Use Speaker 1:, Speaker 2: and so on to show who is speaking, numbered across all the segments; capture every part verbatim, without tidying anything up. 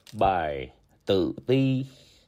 Speaker 1: Bài tự ti.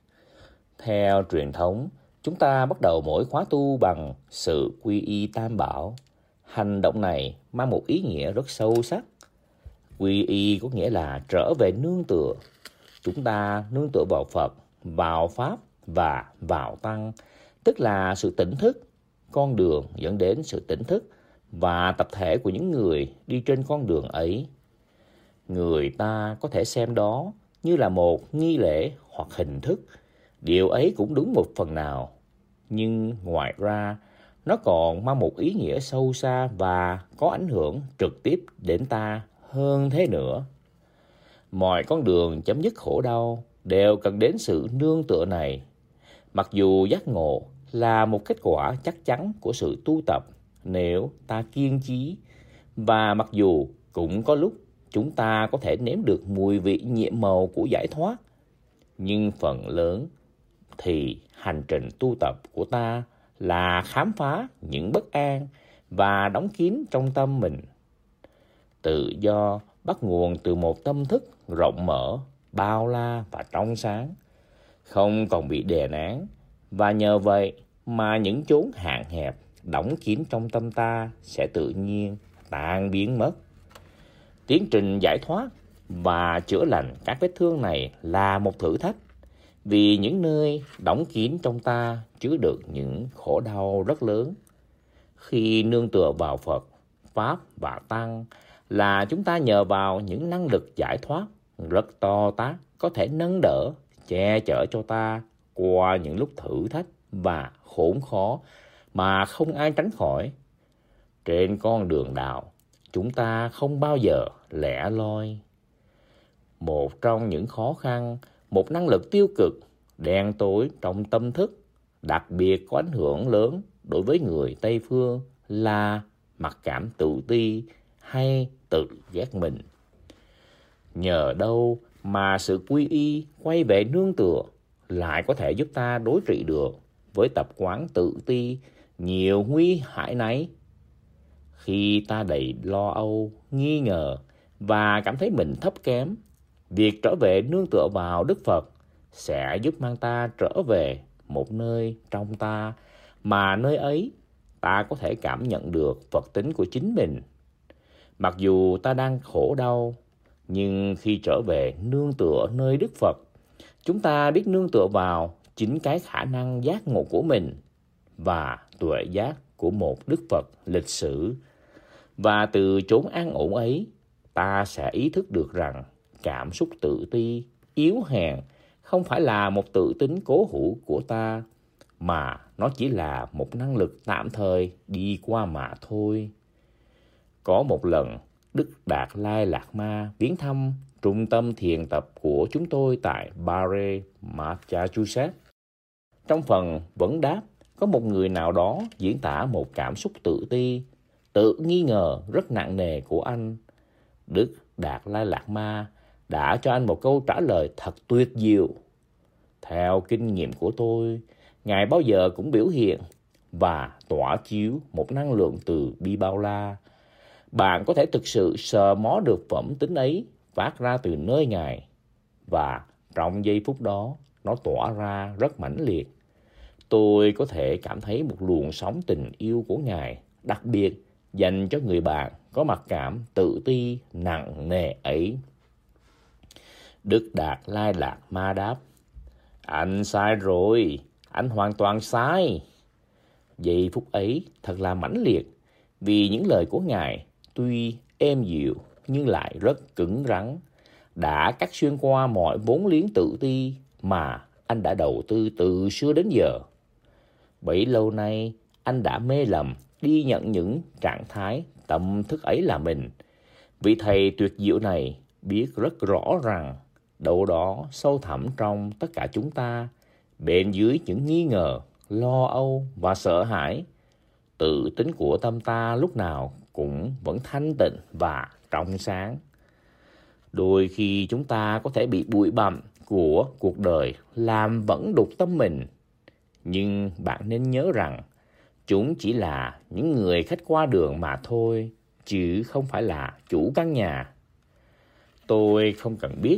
Speaker 1: Theo truyền thống, chúng ta bắt đầu mỗi khóa tu bằng sự quy y Tam Bảo. Hành động này mang một ý nghĩa rất sâu sắc. Quy y có nghĩa là trở về nương tựa. Chúng ta nương tựa vào Phật, vào Pháp và vào Tăng, tức là sự tỉnh thức, con đường dẫn đến sự tỉnh thức và tập thể của những người đi trên con đường ấy. Người ta có thể xem đó như là một nghi lễ hoặc hình thức. Điều ấy cũng đúng một phần nào. Nhưng ngoài ra, nó còn mang một ý nghĩa sâu xa và có ảnh hưởng trực tiếp đến ta hơn thế nữa. Mọi con đường chấm dứt khổ đau đều cần đến sự nương tựa này. Mặc dù giác ngộ là một kết quả chắc chắn của sự tu tập nếu ta kiên trì, và mặc dù cũng có lúc chúng ta có thể nếm được mùi vị nhiệm màu của giải thoát, nhưng phần lớn thì hành trình tu tập của ta là khám phá những bất an và đóng kín trong tâm mình. Tự do bắt nguồn từ một tâm thức rộng mở, bao la và trong sáng, không còn bị đè nén, và nhờ vậy mà những chốn hạn hẹp, đóng kín trong tâm ta sẽ tự nhiên tan biến mất. Tiến trình giải thoát và chữa lành các vết thương này là một thử thách, vì những nơi đóng kín trong ta chứa được những khổ đau rất lớn. Khi nương tựa vào Phật, Pháp và Tăng là chúng ta nhờ vào những năng lực giải thoát rất to tát có thể nâng đỡ, che chở cho ta qua những lúc thử thách và khốn khó mà không ai tránh khỏi. Trên con đường đạo, chúng ta không bao giờ lẻ loi. Một trong những khó khăn, một năng lực tiêu cực, đen tối trong tâm thức, đặc biệt có ảnh hưởng lớn đối với người Tây Phương là mặc cảm tự ti hay tự ghét mình. Nhờ đâu mà sự quy y quay về nương tựa lại có thể giúp ta đối trị được với tập quán tự ti nhiều nguy hại nấy. Khi ta đầy lo âu, nghi ngờ và cảm thấy mình thấp kém, việc trở về nương tựa vào Đức Phật sẽ giúp mang ta trở về một nơi trong ta, mà nơi ấy ta có thể cảm nhận được Phật tính của chính mình. Mặc dù ta đang khổ đau, nhưng khi trở về nương tựa nơi Đức Phật, chúng ta biết nương tựa vào chính cái khả năng giác ngộ của mình và tuệ giác của một Đức Phật lịch sử. Và từ chốn an ổn ấy, ta sẽ ý thức được rằng cảm xúc tự ti, yếu hèn không phải là một tự tính cố hữu của ta, mà nó chỉ là một năng lực tạm thời đi qua mà thôi. Có một lần, Đức Đạt Lai Lạt Ma viếng thăm trung tâm thiền tập của chúng tôi tại Barre, Massachusetts. Trong phần vấn đáp, có một người nào đó diễn tả một cảm xúc tự ti, tự nghi ngờ rất nặng nề của anh. Đức Đạt Lai Lạt Ma đã cho anh một câu trả lời thật tuyệt diệu. Theo kinh nghiệm của tôi, Ngài bao giờ cũng biểu hiện và tỏa chiếu một năng lượng từ bi bao la. Bạn có thể thực sự sờ mó được phẩm tính ấy phát ra từ nơi Ngài, và trong giây phút đó, nó tỏa ra rất mãnh liệt. Tôi có thể cảm thấy một luồng sóng tình yêu của Ngài, đặc biệt dành cho người bạn có mặc cảm tự ti nặng nề ấy. Đức Đạt Lai Lạt Ma đáp: "Anh sai rồi, anh hoàn toàn sai." Giây phút ấy thật là mãnh liệt, vì những lời của Ngài tuy êm dịu nhưng lại rất cứng rắn, đã cắt xuyên qua mọi vốn liếng tự ti mà anh đã đầu tư từ xưa đến giờ. Bấy lâu nay, anh đã mê lầm đi nhận những trạng thái tâm thức ấy là mình. Vị thầy tuyệt diệu này biết rất rõ rằng đâu đó sâu thẳm trong tất cả chúng ta, bên dưới những nghi ngờ, lo âu và sợ hãi, tự tính của tâm ta lúc nào cũng vẫn thanh tịnh và trong sáng. Đôi khi chúng ta có thể bị bụi bặm của cuộc đời làm vẫn đục tâm mình, nhưng bạn nên nhớ rằng chúng chỉ là những người khách qua đường mà thôi, chứ không phải là chủ căn nhà. Tôi không cần biết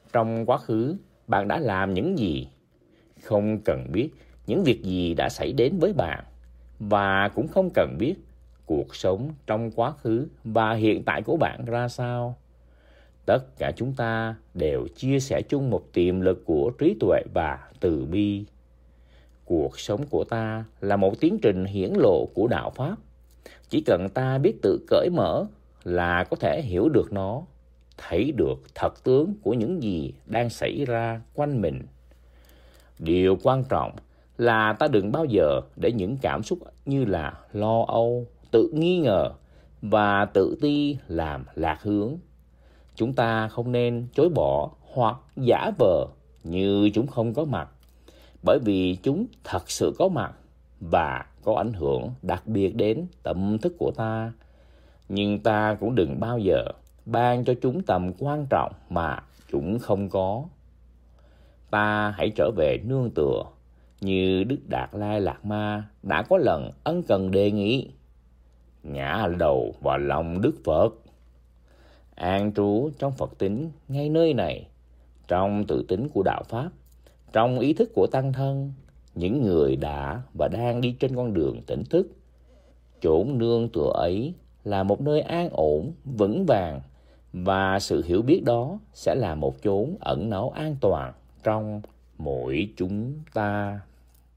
Speaker 1: trong quá khứ bạn đã làm những gì. Không cần biết những việc gì đã xảy đến với bạn, và cũng không cần biết cuộc sống trong quá khứ và hiện tại của bạn ra sao. Tất cả chúng ta đều chia sẻ chung một tiềm lực của trí tuệ và từ bi. Cuộc sống của ta là một tiến trình hiển lộ của đạo Pháp. Chỉ cần ta biết tự cởi mở là có thể hiểu được nó, thấy được thật tướng của những gì đang xảy ra quanh mình. Điều quan trọng là ta đừng bao giờ để những cảm xúc như là lo âu, tự nghi ngờ và tự ti làm lạc hướng. Chúng ta không nên chối bỏ hoặc giả vờ như chúng không có mặt, bởi vì chúng thật sự có mặt và có ảnh hưởng đặc biệt đến tâm thức của ta. Nhưng ta cũng đừng bao giờ ban cho chúng tầm quan trọng mà chúng không có. Ta hãy trở về nương tựa như Đức Đạt Lai Lạt Ma đã có lần ân cần đề nghị: ngã đầu vào lòng Đức Phật, an trú trong Phật tính ngay nơi này, trong tự tính của đạo Pháp, trong ý thức của tăng thân, những người đã và đang đi trên con đường tỉnh thức. Chốn nương tựa ấy là một nơi an ổn, vững vàng, và sự hiểu biết đó sẽ là một chốn ẩn náu an toàn trong mỗi chúng ta.